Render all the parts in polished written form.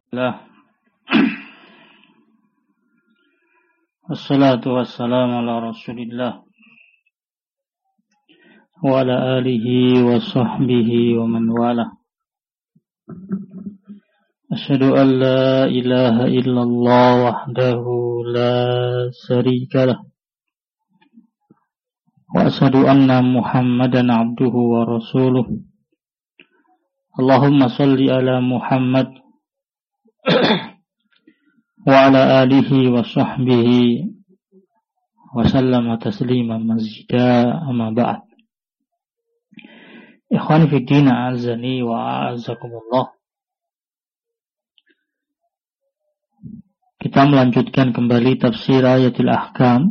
Lah. Wassalatu wassalamu ala Rasulillah wa ala alihi wa sahbihi wa man wala. Asyhadu an la ilaha illallah wahdahu la syarika lah. Wa asyhadu anna Muhammadan abduhu wa rasuluh. Allahumma salli ala Muhammad wa ala alihi wa sahbihi wa sallama taslima mazida amma ba'd. Ikhwan fi din, a'azzani wa a'azzakumullah. Kita melanjutkan kembali tafsir ayatul ahkam.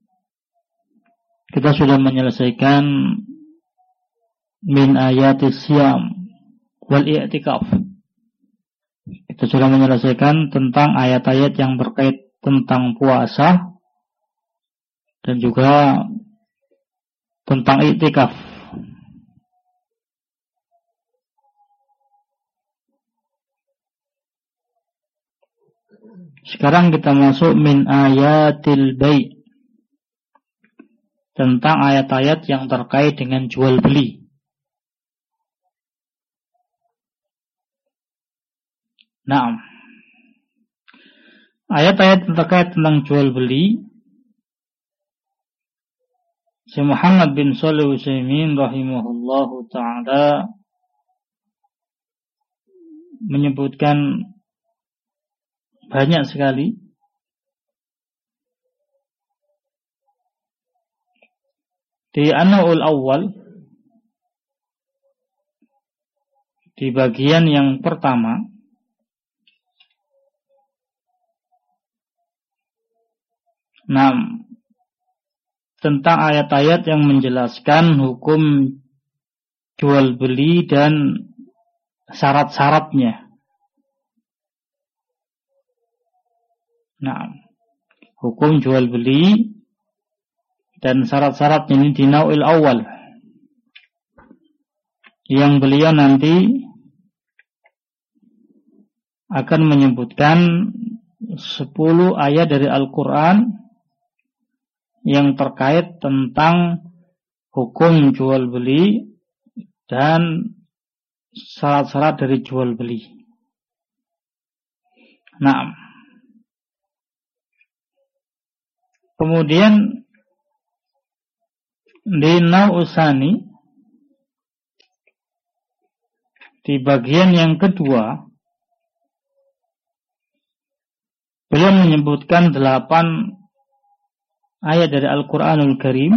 Kita sudah menyelesaikan min ayatis siyam wal i'tikaf. Kita sudah menyelesaikan tentang ayat-ayat yang terkait tentang puasa dan juga tentang i'tikaf. Sekarang kita masuk min ayatil bai', tentang ayat-ayat yang terkait dengan jual beli. Nah, ayat-ayat terkait tentang jual beli, Syekh Muhammad bin Shalih Al-Utsaimin rahimahullahu ta'ala menyebutkan banyak sekali di An-Naw'ul Awwal, di bagian yang pertama. Nah, tentang ayat-ayat yang menjelaskan hukum jual beli dan syarat-syaratnya. Nah, hukum jual beli dan syarat-syaratnya ini di Naw'il Awal, yang beliau nanti akan menyebutkan 10 ayat dari Al-Quran yang terkait tentang hukum jual beli dan syarat-syarat dari jual beli. Nah, kemudian di Nau'usani, di bagian yang kedua, beliau menyebutkan 8 ayat dari Al-Quranul Karim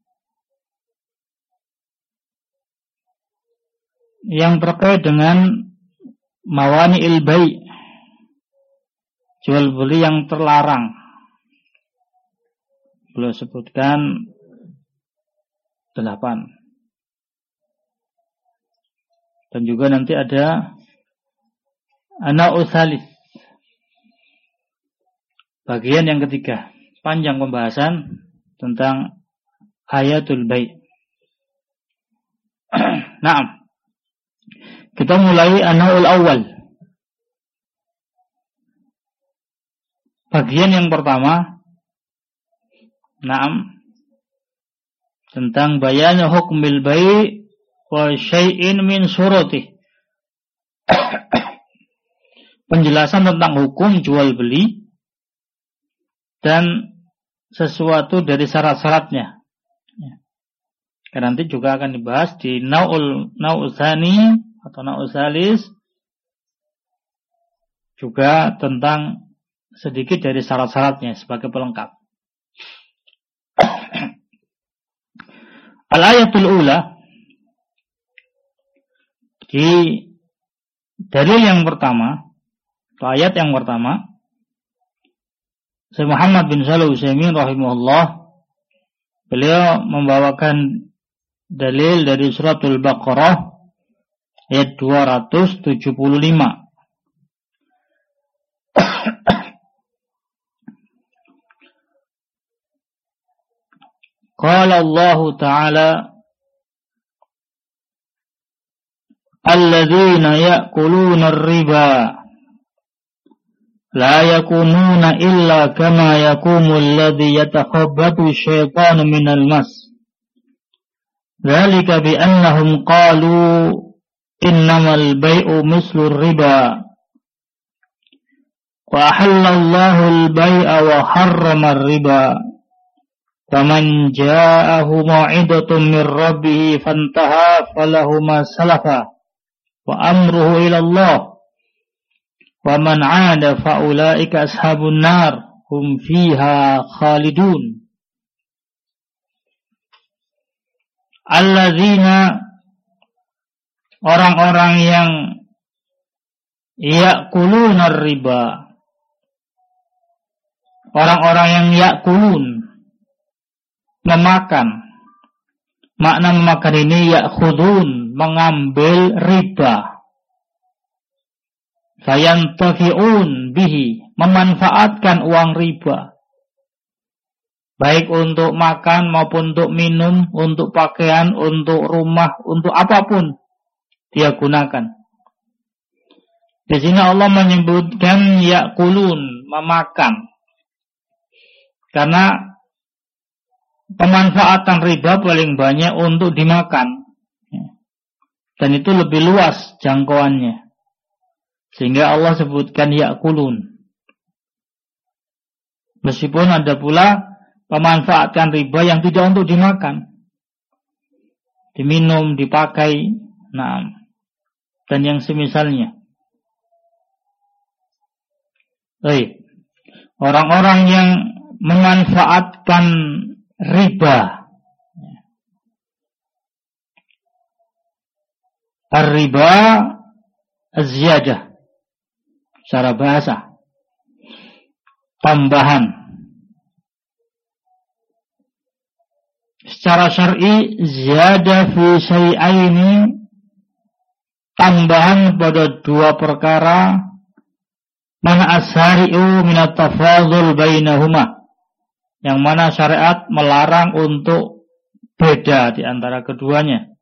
yang terkait dengan mawani'il bai', jual beli yang terlarang. Beliau sebutkan 8. Dan juga nanti ada An-Naw'utsalis, bagian yang ketiga. Panjang pembahasan tentang ayatul bai'. Nah, kita mulai An-Naw'ul Awwal. Bagian yang pertama, Naam, tentang bayan hukmil bai' wa syai'in min syurutih. Penjelasan tentang hukum jual beli dan sesuatu dari syarat-syaratnya. Karena nanti juga akan dibahas di Nau'usani atau Nau'usalis, juga tentang sedikit dari syarat-syaratnya sebagai pelengkap. Al-ayatul ula, di dalil yang pertama, atau ayat yang pertama, Syekh Muhammad bin Shalih Al-Utsaimin rahimahullah, beliau membawakan dalil dari suratul Baqarah ayat 275. Qala Allah Ta'ala alladzina ya'kuluna ar-riba la yakumuna illa kama yakumul ladzi yatakhabbatu syaitanu minal mas. Dzalika bi annahum qalu innamal bai'u mislur riba. Wa ahallallahu al-bai'a wa harrama ar-riba. Faman ja'ahu mau'idatun min rabbih fantaha falahu ma salafa wa amruhu ila Allah. Wa man 'ada fa ulaika ashabun nar hum fiha khalidun. Alladzina, orang-orang yang ya'kuluna riba, orang-orang yang ya'kulun, memakan. Makna memakan ini ya'khudun, mengambil riba. Fayantafi'un bihi, memanfaatkan uang riba. Baik untuk makan maupun untuk minum, untuk pakaian, untuk rumah, untuk apapun dia gunakan. Di sini Allah menyebutkan ya'kulun, memakan. Karena pemanfaatan riba paling banyak untuk dimakan. Dan itu lebih luas jangkauannya. Sehingga Allah sebutkan ya'kulun. Meskipun ada pula memanfaatkan riba yang tidak untuk dimakan, diminum, dipakai, dan yang semisalnya. Baik, orang-orang yang memanfaatkan riba, ar-riba az-ziyadah, secara bahasa, tambahan. Secara syar'i, ziyada fi syai'aini, tambahan pada dua perkara, mana as-syari'u minat tafadhul bainahuma, yang mana syariat melarang untuk beda di antara keduanya.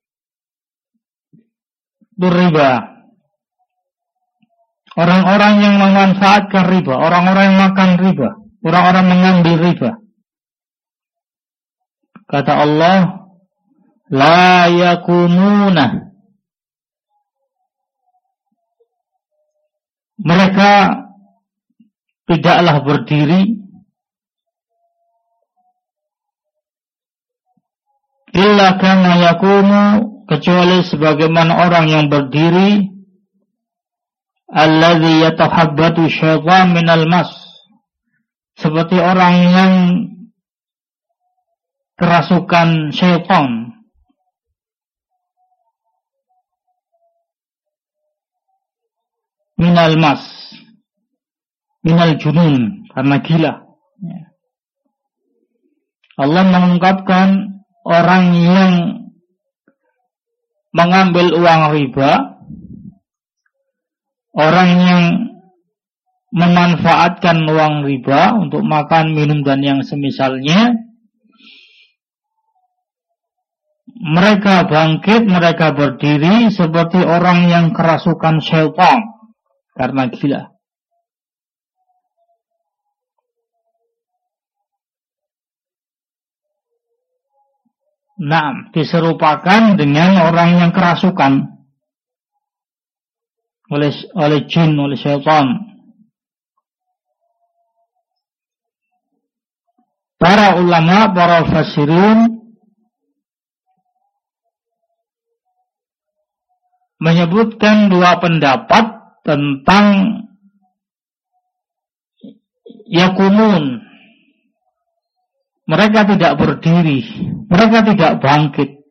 Itu riba. Orang-orang yang memanfaatkan riba, orang-orang yang makan riba, orang-orang mengambil riba. Kata Allah, la yakumuna, mereka tidaklah berdiri illa kama yakumu, kecuali sebagaimana orang yang berdiri alladzi yatahabbatu syaitan minal mas, seperti orang yang kerasukan syaitan. Minal mas, minal junun, karena gila. Allah mengungkapkan orang yang mengambil uang riba, orang yang memanfaatkan uang riba untuk makan, minum, dan yang semisalnya. Mereka bangkit, mereka berdiri seperti orang yang kerasukan syaitan karena gila. Diserupakan dengan orang yang kerasukan oleh jin, oleh syaitan. Para ulama, para fasirin menyebutkan dua pendapat tentang yakumun. Mereka tidak berdiri, mereka tidak bangkit.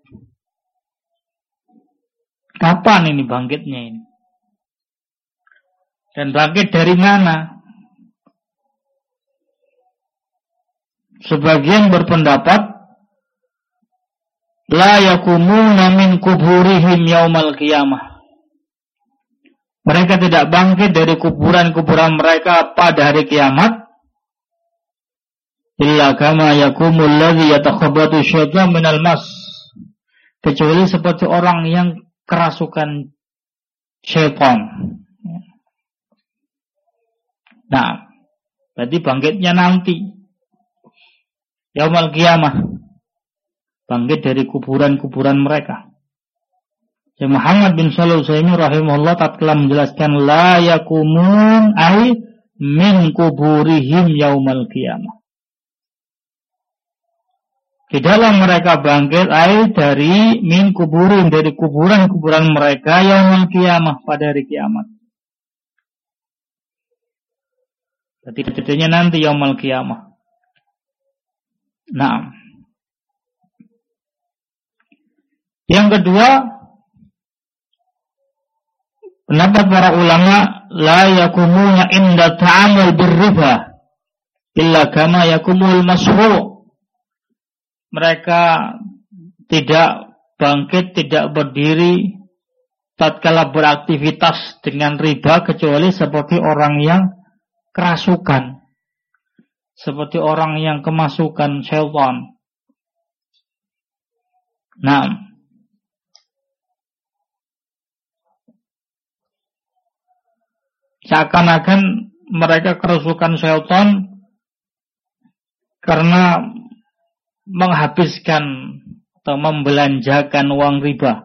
Kapan ini bangkitnya ini? Dan bangkit dari mana? Sebagian berpendapat la yakumuna min kuburihim yaumal qiyamah. Mereka tidak bangkit dari kuburan-kuburan mereka pada hari kiamat. Illa kama yakumul ladzi yatakhabbatu syaitan minal mas. Kecuali seperti orang yang kerasukan syaitan. Nah, berarti bangkitnya nanti yaumul qiyamah, bangkit dari kuburan-kuburan mereka. Syekh Muhammad bin Shalih Al-Utsaimin rahimahullah tatkala menjelaskan la yakumun ay min kuburihim yaumul qiyamah. Tidaklah mereka bangkit dari min kuburin, dari kuburan-kuburan mereka yaumul qiyamah, pada hari kiamat. Berarti tidaknya nanti yaumul qiyamah. Nah, yang kedua, pendapat para ulama, la yakumuna inda ta'amul birriba illa kama yakumul masru'. Mereka tidak bangkit, tidak berdiri tatkala beraktivitas dengan riba kecuali seperti orang yang kerasukan, seperti orang yang kemasukan syaitan. Nah, seakan-akan mereka kerasukan syaitan karena menghabiskan atau membelanjakan uang riba.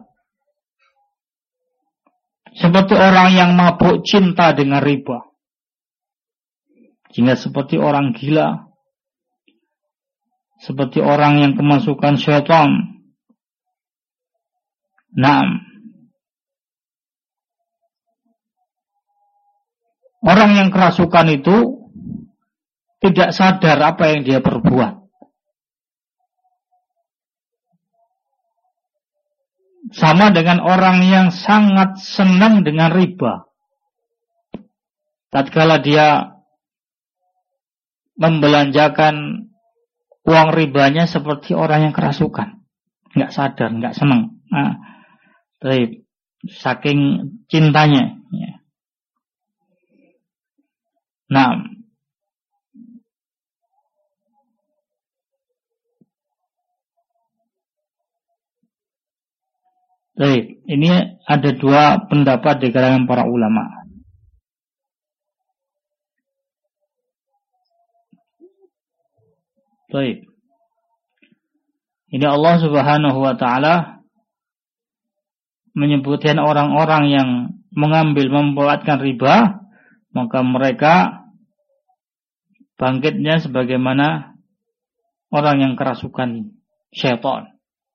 Seperti orang yang mabuk cinta dengan riba. Sehingga seperti orang gila. Seperti orang yang kemasukan syaitan. Nah, orang yang kerasukan itu tidak sadar apa yang dia perbuat. Sama dengan orang yang sangat senang dengan riba. Tatkala dia membelanjakan uang ribanya seperti orang yang kerasukan. Nggak sadar, nggak senang. Nah, saking cintanya. Ya. Nah, baik, ini ada dua pendapat di kalangan para ulama. Baik. Ini Allah Subhanahu wa taala menyebutkan orang-orang yang memperbuatkan riba, maka mereka bangkitnya sebagaimana orang yang kerasukan syaitan.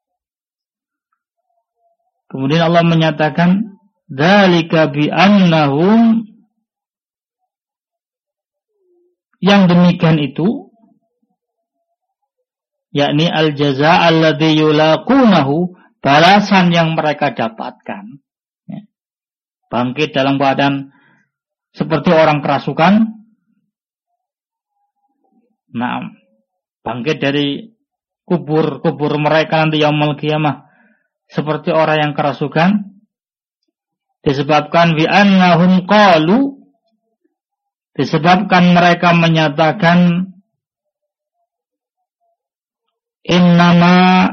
Kemudian Allah menyatakan, dzalika bi annahum, yang demikian itu, yakni al-jazaa alladzi yulaqunahu, balasan yang mereka dapatkan. Ya. Bangkit dalam keadaan seperti orang kerasukan. Nah, bangkit dari kubur mereka nanti yaumul qiyamah seperti orang yang kerasukan, disebabkan bi annahum qalu, disebabkan mereka menyatakan innama,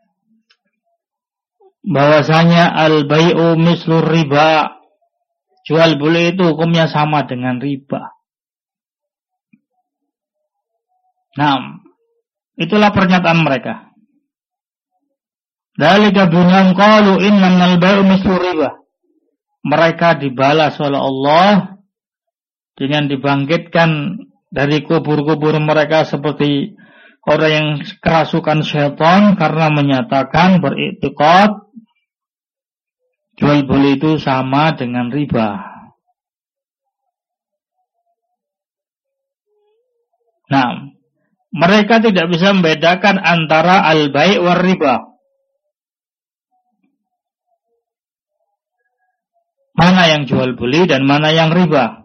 bahwasanya al-bai'u mislur riba, jual beli itu hukumnya sama dengan riba. Nah, itulah pernyataan mereka. Dzalika binahum qalu innamal bai'u mislu riba. Mereka dibalas oleh Allah dengan dibangkitkan dari kubur-kubur mereka seperti orang yang kerasukan syaitan karena menyatakan beriktikad jual beli itu sama dengan riba. Nah, mereka tidak bisa membedakan antara al-bai' war riba. Mana yang jual beli dan mana yang riba.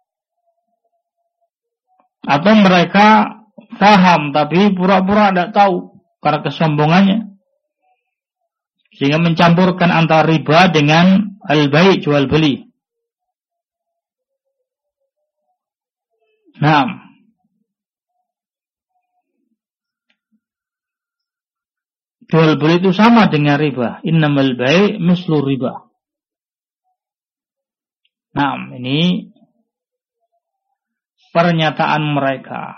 Atau mereka paham tapi pura-pura tidak tahu karena kesombongannya, sehingga mencampurkan antara riba dengan al-bai', jual beli. Nah, jual beli itu sama dengan riba. Innamal bai' mislu riba. Nah, ini pernyataan mereka.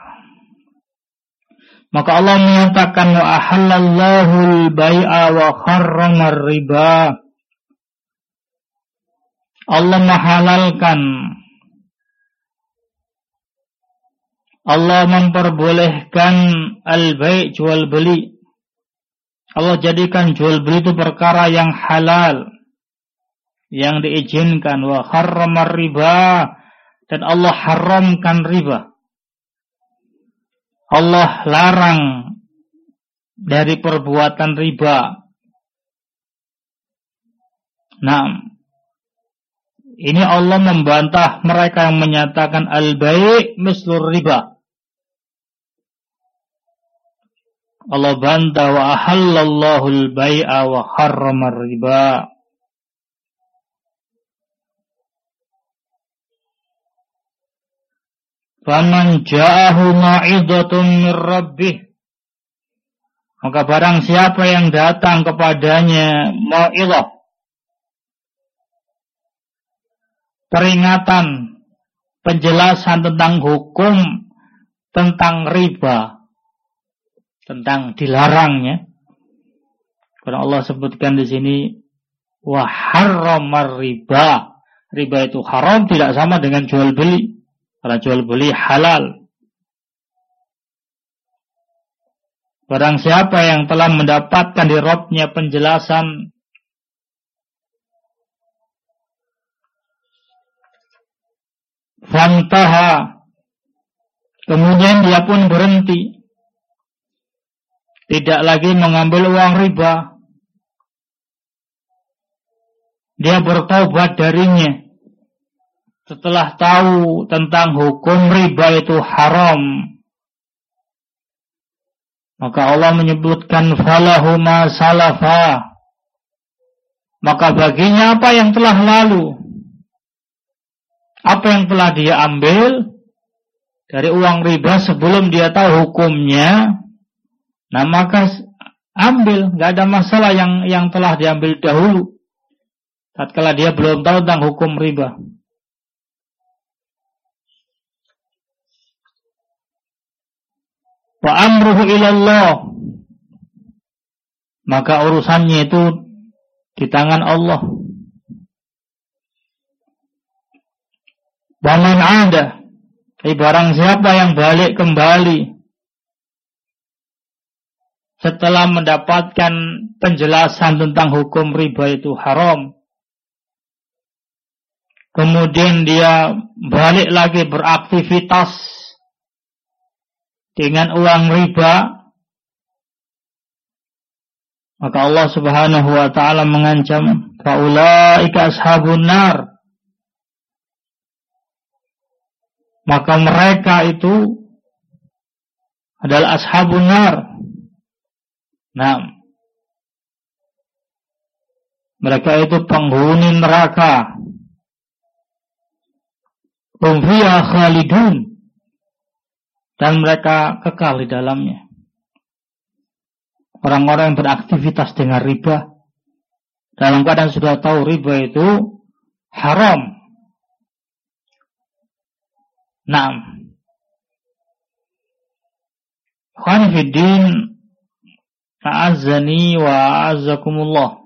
Maka Allah menyatakan wa ahallallahu al-bai'a wa harrama riba. Allah menghalalkan, Allah memperbolehkan al-bai' jual beli. Allah jadikan jual beli itu perkara yang halal, yang diizinkan. Wa harrama riba, dan Allah haramkan riba. Allah larang dari perbuatan riba. Nah, ini Allah membantah mereka yang menyatakan al-bai' mislur riba. Allah bantah wa ahallallahu al-bai'a wa harrama riba. Faman ja'ahu ma'idhatun min rabbih, maka barang siapa yang datang kepadanya mau'idhah, peringatan, penjelasan tentang hukum, tentang riba, tentang dilarangnya. Karena Allah sebutkan di sini wa harramar riba. Riba itu haram, tidak sama dengan jual beli. Karena jual beli halal. Barang siapa yang telah mendapatkan di Rabb-Nya penjelasan fantaha, kemudian dia pun berhenti, tidak lagi mengambil uang riba, dia bertobat darinya setelah tahu tentang hukum riba itu haram, maka Allah menyebutkan falahu ma salafa, maka baginya apa yang telah lalu, apa yang telah dia ambil dari uang riba sebelum dia tahu hukumnya, nah maka ambil, nggak ada masalah yang telah diambil dahulu tatkala dia belum tahu tentang hukum riba. Wa amruhu ilallah, maka urusannya itu di tangan Allah. Wa man 'ada, barang siapa yang balik kembali setelah mendapatkan penjelasan tentang hukum riba itu haram, kemudian dia balik lagi beraktivitas dengan uang riba, maka Allah Subhanahu wa ta'ala mengancam faulaika ashabun nar, maka mereka itu adalah ashabun nar. Nah, mereka itu penghuni neraka. Hum fiha khalidun, dan mereka kekal di dalamnya. Orang-orang yang beraktivitas dengan riba, dalam keadaan sudah tahu riba itu haram. Naam. Khanifiddin, a'azzani wa a'azzakumullah.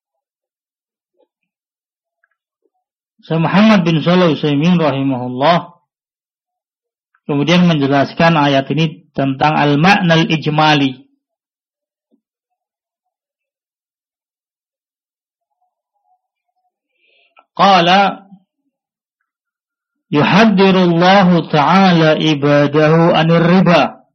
Syekh Muhammad bin Shalih Al-Utsaimin rahimahullah kemudian menjelaskan ayat ini tentang al-ma'nal ijmali. Qala yuhaddirullahu ta'ala ibadahu anir riba.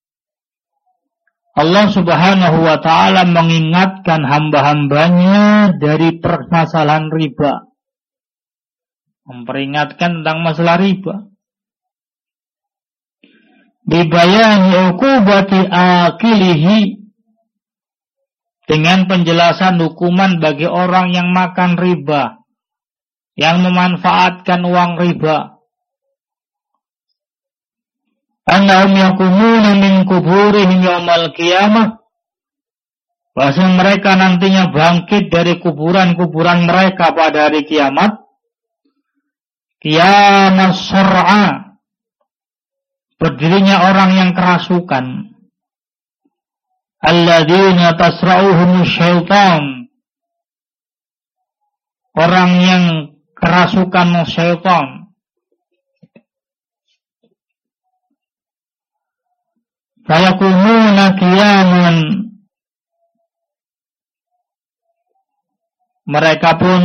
Allah Subhanahu wa ta'ala mengingatkan hamba-hambanya dari permasalahan riba. Memperingatkan tentang masalah riba. Bibayani uqubati akilihi, dengan penjelasan hukuman bagi orang yang makan riba, yang memanfaatkan uang riba. Annahum yakumuna min kuburihim yaumal qiyamah, bahwa mereka nantinya bangkit dari kuburan-kuburan mereka pada hari kiamat. Qiyamas syar'a, berdirinya orang yang kerasukan. Alladzina tasra'uhumus syaitan, orang yang kerasukan syaitan. Fayakumuna qiyaman, mereka pun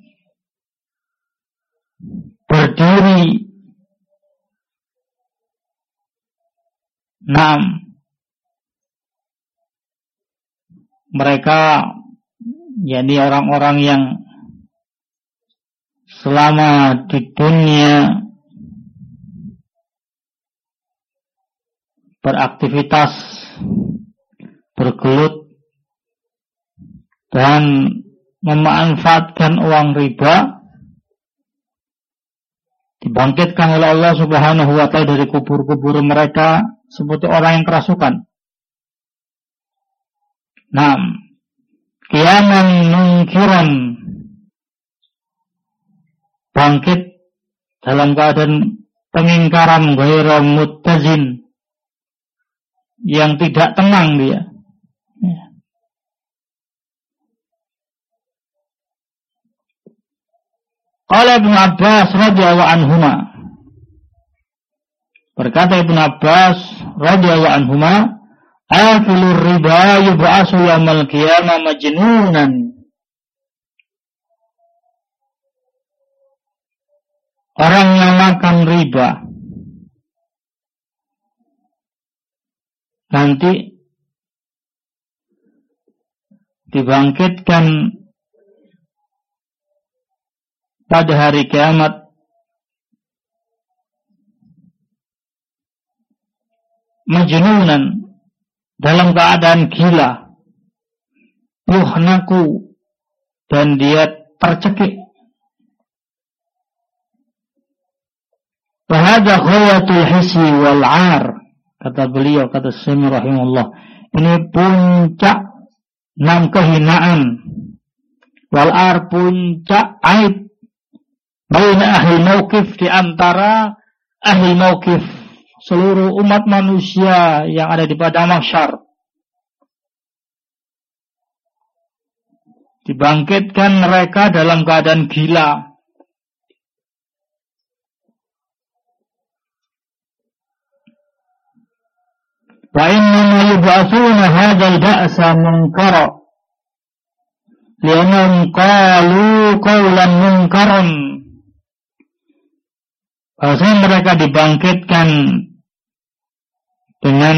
berdiri. Mereka yakni orang-orang yang selama di dunia beraktivitas, bergelut dan memanfaatkan uang riba, dibangkitkan oleh Allah Subhanahu wa ta'ala dari kubur-kubur mereka seperti orang yang kerasukan. Qiyaman mungkiran, bangkit dalam keadaan pengingkaran, ghairu muttazin, yang tidak tenang dia. Qala Ibnu Abbas radhiyallahu anhuma, berkata Ibnu Abbas radhiyallahu anhuma, akilur riba yub'asu yaumal qiyamah majnunan. Orang yang makan riba nanti dibangkitkan pada hari kiamat majnunan, dalam keadaan gila, yuhnaku, dan dia tercekik. Wahada ghayatul hissi wal 'ar, kata beliau, kata Syaikh rahimahullah, ini puncak kehinaan, wal 'ar, puncak aib, baina ahli mauqif, di antara ahli mauqif, seluruh umat manusia yang ada di padang mahsyar. Dibangkitkan mereka dalam keadaan gila. Wa innama yub'atsuna hadzal ba'sa munkara li'annahum qalu qawlan munkaran. Bahwasanya mereka dibangkitkan dengan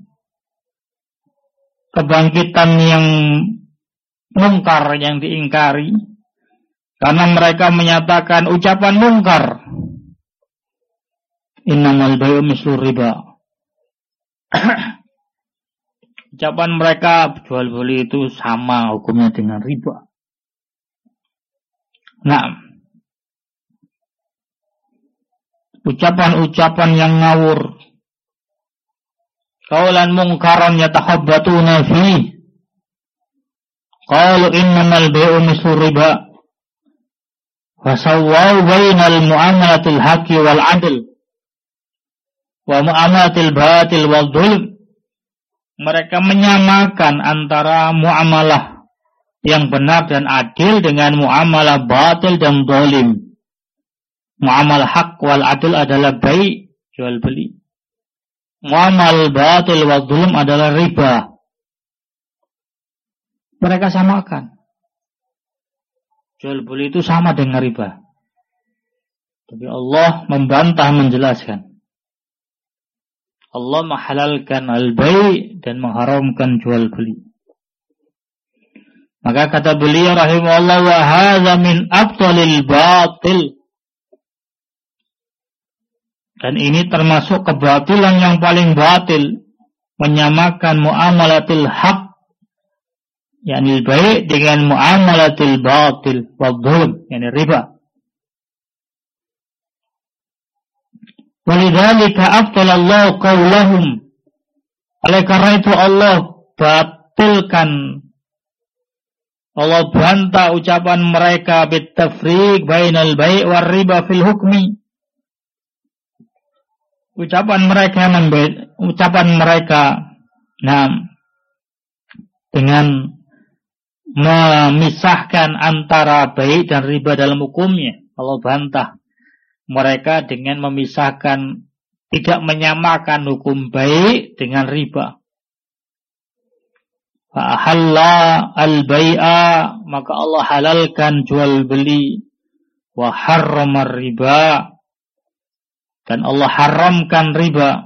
kebangkitan yang mungkar, yang diingkari, karena mereka menyatakan ucapan mungkar. Innamal bay'u mislu riba. Ucapan mereka jual beli itu sama hukumnya dengan riba. Ucapan-ucapan yang ngawur, qaulan mungkaran yatakhabbatuna fi, qalu innamal bay'u mislu riba, wa sawwaw bainal muamalatil haqqi wal 'adl wa muamalatil batil wal dhulm. Mereka menyamakan antara muamalah yang benar dan adil dengan muamalah batil dan zalim. Muamalah hak wal adil adalah bai', jual beli. Muamal batil wal dhulm adalah riba. Mereka samakan. Jual beli itu sama dengan riba. Tapi Allah membantah, menjelaskan. Allah menghalalkan al-bai' dan mengharamkan jual beli. Maka kata beliau rahimahullah, wa hadza min abtalil batil. Dan ini termasuk kebatilan yang paling batil, menyamakan muamalatil haq, yakni al-bai' dengan muamalatil batil wa dhulm, yakni riba. Walidzalika afdalallahu qaulahum. Oleh karena itu Allah batilkan, Allah bantah ucapan mereka bitafriq bainal bai' war riba fil hukmi. ucapan mereka dengan memisahkan antara bai dan riba dalam hukumnya. Allah bantah mereka dengan memisahkan, tidak menyamakan hukum bai dengan riba. Fa'ahalla al-bai'a, maka Allah halalkan jual beli, wa harrama riba, dan Allah haramkan riba.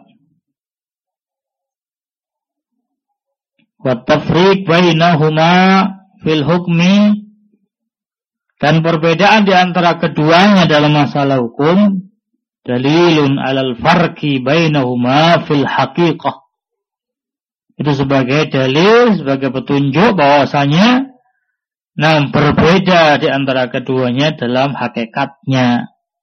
Wa tafriq bainahuma fil hukmi, dan perbedaan di antara keduanya dalam masalah hukum, dalilun alal farqi bainahuma fil haqiqah. Itu sebagai dalil, sebagai petunjuk bahwasanya berbeda di antara keduanya dalam hakikatnya.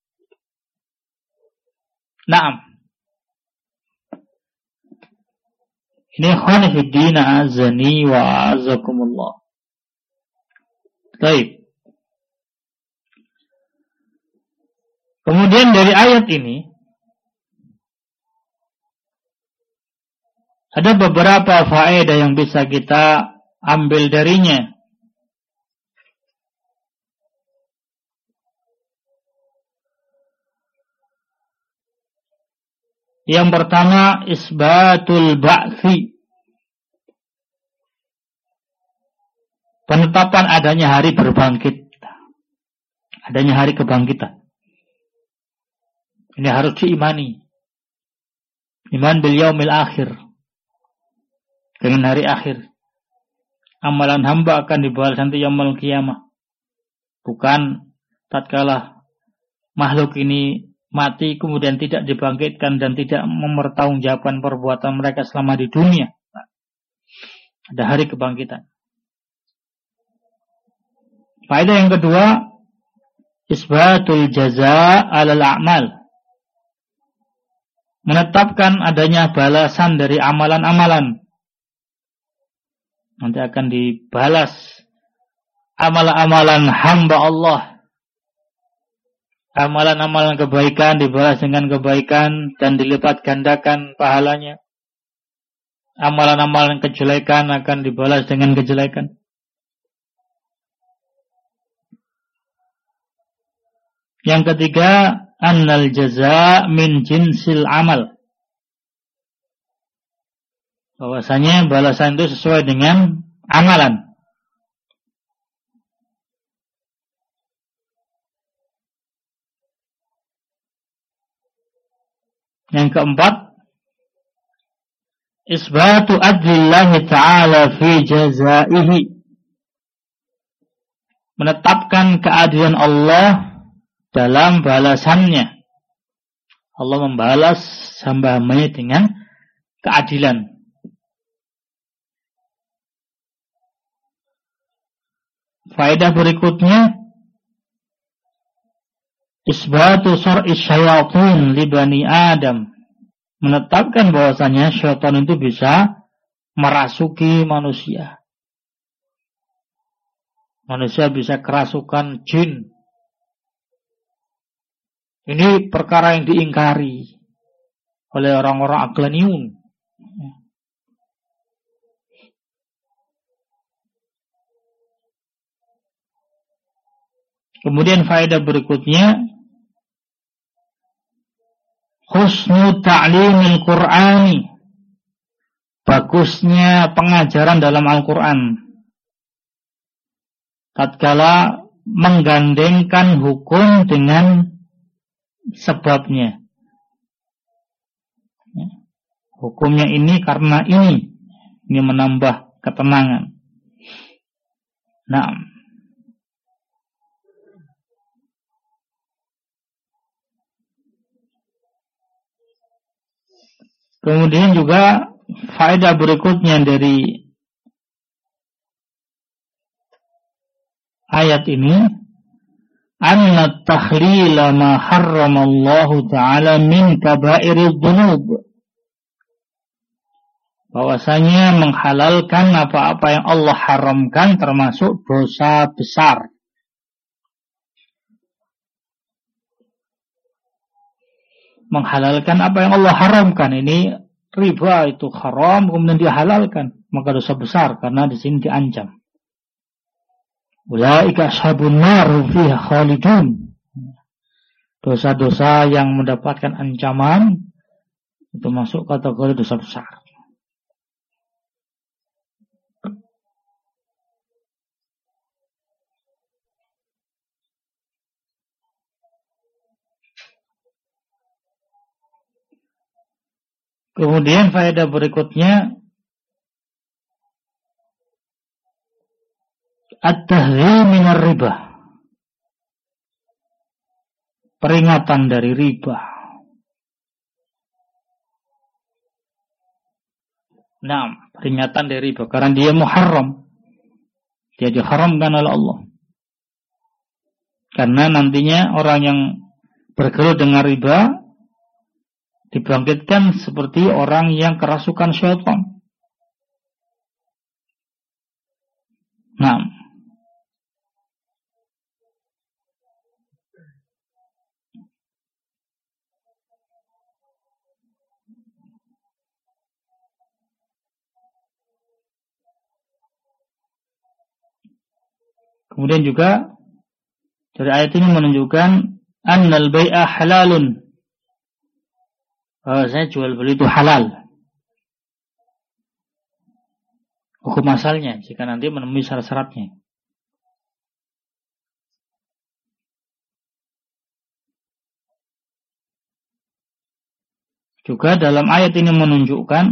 Ini khonifuddin azani wa azakumullah. Baik. Kemudian dari ayat ini ada beberapa faedah yang bisa kita ambil darinya. Yang pertama, isbatul ba'tsi, penetapan adanya hari berbangkit, adanya hari kebangkitan. Ini harus diimani. Iman bil yaumil akhir, dengan hari akhir. Amalan hamba akan dibalas nanti yaumul qiyamah. Bukan tatkala makhluk ini mati kemudian tidak dibangkitkan dan tidak mempertanggungjawabkan perbuatan mereka selama di dunia. Ada hari kebangkitan. Faedah yang kedua, isbatul jaza' alal a'mal, menetapkan adanya balasan dari amalan-amalan. Nanti akan dibalas amalan-amalan hamba Allah. Amalan-amalan kebaikan dibalas dengan kebaikan dan dilipat gandakan pahalanya. Amalan-amalan kejelekan akan dibalas dengan kejelekan. Yang ketiga, annal jaza' min jinsil amal, bahwasanya balasan itu sesuai dengan amalan. Yang keempat, isbatu adlillahi ta'ala fi jazaihi, menetapkan keadilan Allah dalam balasannya. Allah membalas hamba-hambanya dengan keadilan. Faedah berikutnya, isbatu sur'i syayatin li bani Adam, menetapkan bahwasanya syaitan itu bisa merasuki manusia. Manusia bisa kerasukan jin. Ini perkara yang diingkari oleh orang-orang aqlaniun. Kemudian faedah berikutnya, husnu ta'limil Qur'ani, bagusnya pengajaran dalam Al-Quran. Tatkala menggandengkan hukum dengan sebabnya. Hukumnya ini karena ini menambah ketenangan. Kemudian juga faedah berikutnya dari ayat ini, anna takhlila ma harramallahu ta'ala min kaba'iril dhunub, bahwasanya menghalalkan apa-apa yang Allah haramkan termasuk dosa besar. menghalalkan apa yang Allah haramkan. Ini riba itu haram, kemudian dia halalkan, maka dosa besar karena di sini diancam. Ulaika ashabun nar fiha khalidun. Dosa-dosa yang mendapatkan ancaman itu masuk kategori dosa besar. Kemudian faedah berikutnya at-tahdzir minar riba. Peringatan dari riba. Nah, peringatan dari riba karena dia muharram. Dia diharamkan oleh Allah. Karena nantinya orang yang bergelut dengan riba dibangkitkan seperti orang yang kerasukan syaitan. Nah, kemudian juga dari ayat ini menunjukkan annal bai'a halalun. Saya jual beli itu halal. Hukum asalnya jika nanti memenuhi syarat-syaratnya. Juga dalam ayat ini menunjukkan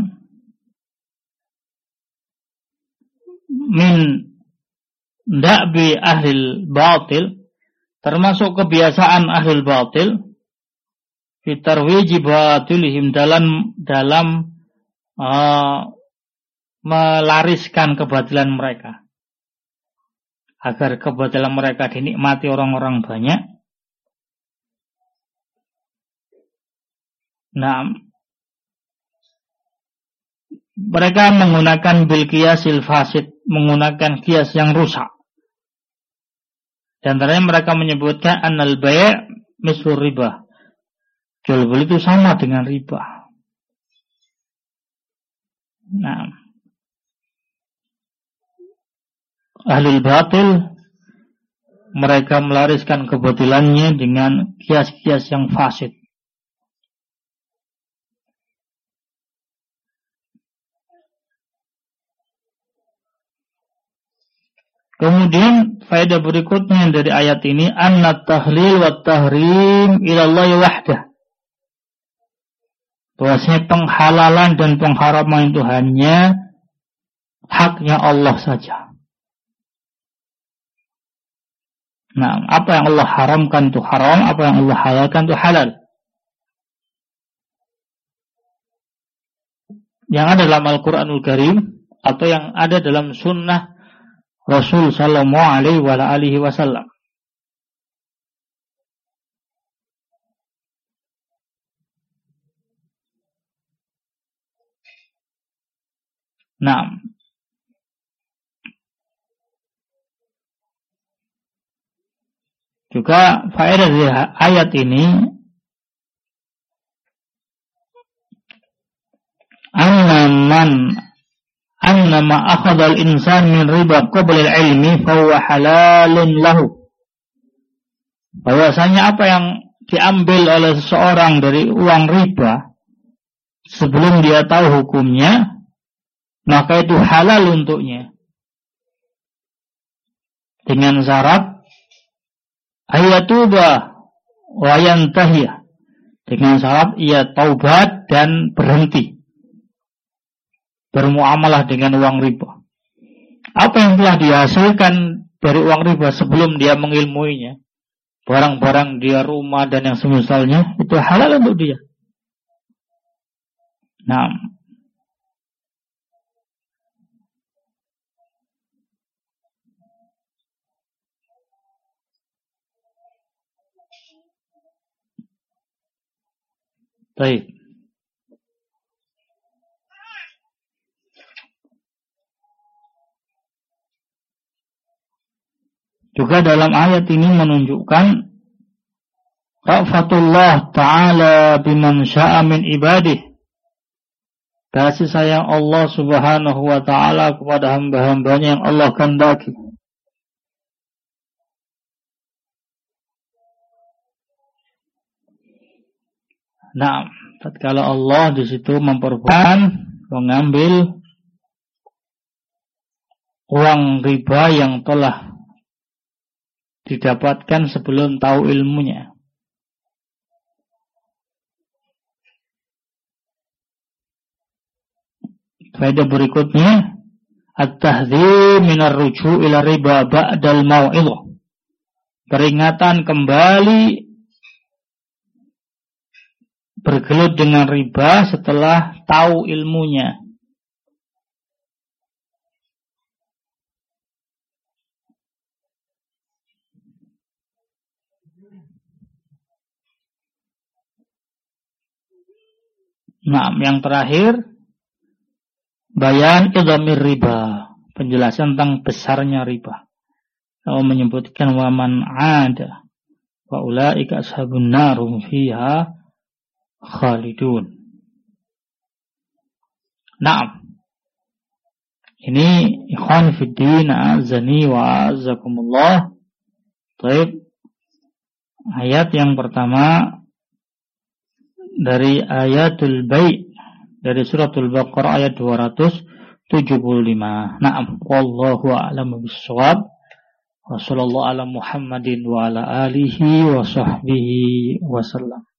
min da'bi ahlil batil, termasuk kebiasaan ahlil batil fitarwiji batilihim dalam melariskan kebatilan mereka agar kebatilan mereka dinikmati orang-orang banyak. Nah, mereka menggunakan bil qiyasil fasid, menggunakan kias yang rusak. Dan ternyata mereka menyebutkan annal bai' mislu riba. Jual beli itu sama dengan riba. Nah, ahlul batil mereka melariskan kebatilannya dengan kias-kias yang fasid. Kemudian faedah berikutnya dari ayat ini annat tahlil wa tahrim ilallahi wahdah. Bahwasanya penghalalan dan pengharaman itu hanya haknya Allah saja. Nah, apa yang Allah haramkan itu haram, apa yang Allah halalkan itu halal. Yang ada dalam Al-Quranul Karim atau yang ada dalam sunnah Rasul sallallahu alaihi wasallam. Nah, juga faedah dari ayat ini annama akhadha al-insan min riba qabla al-ilmi fa huwa halalun lahu. Bahwasanya apa yang diambil oleh seseorang dari uang riba sebelum dia tahu hukumnya, maka itu halal untuknya. Dengan syarat ayatuba wa yantahiyah. Dengan syarat ia taubat dan berhenti bermuamalah dengan uang riba. Apa yang telah dihasilkan dari uang riba sebelum dia mengilmuinya, barang-barang dia, rumah dan yang semisalnya, itu halal untuk dia. Nah, baik. Juga dalam ayat ini menunjukkan Rafatullah ta'ala biman sya'a min ibadih. Kasih sayang Allah subhanahu wa ta'ala kepada hamba-hambanya yang Allah kehendaki. Nah, tatkala Allah di situ mengambil uang riba yang telah didapatkan sebelum tahu ilmunya. Faedah berikutnya, at-tahdhir minar ruju' ila riba ba'dal mau'idhah. Peringatan kembali bergelut dengan riba setelah tahu ilmunya. Nah, yang terakhir, bayan idhamir riba, penjelasan tentang besarnya riba. Allah menyebutkan waman ada wa ulaika ashabun narum fiha khalidun. Nah, ini ikhwan fiddin azani wa azakumullah. Baik, ayat yang pertama dari ayatul bai' dari suratul Baqarah ayat 275. Naam, wallahu a'lamu bis-shawab. Wa sallallahu ala Muhammadin wa ala alihi wa sahbihi wa sallam.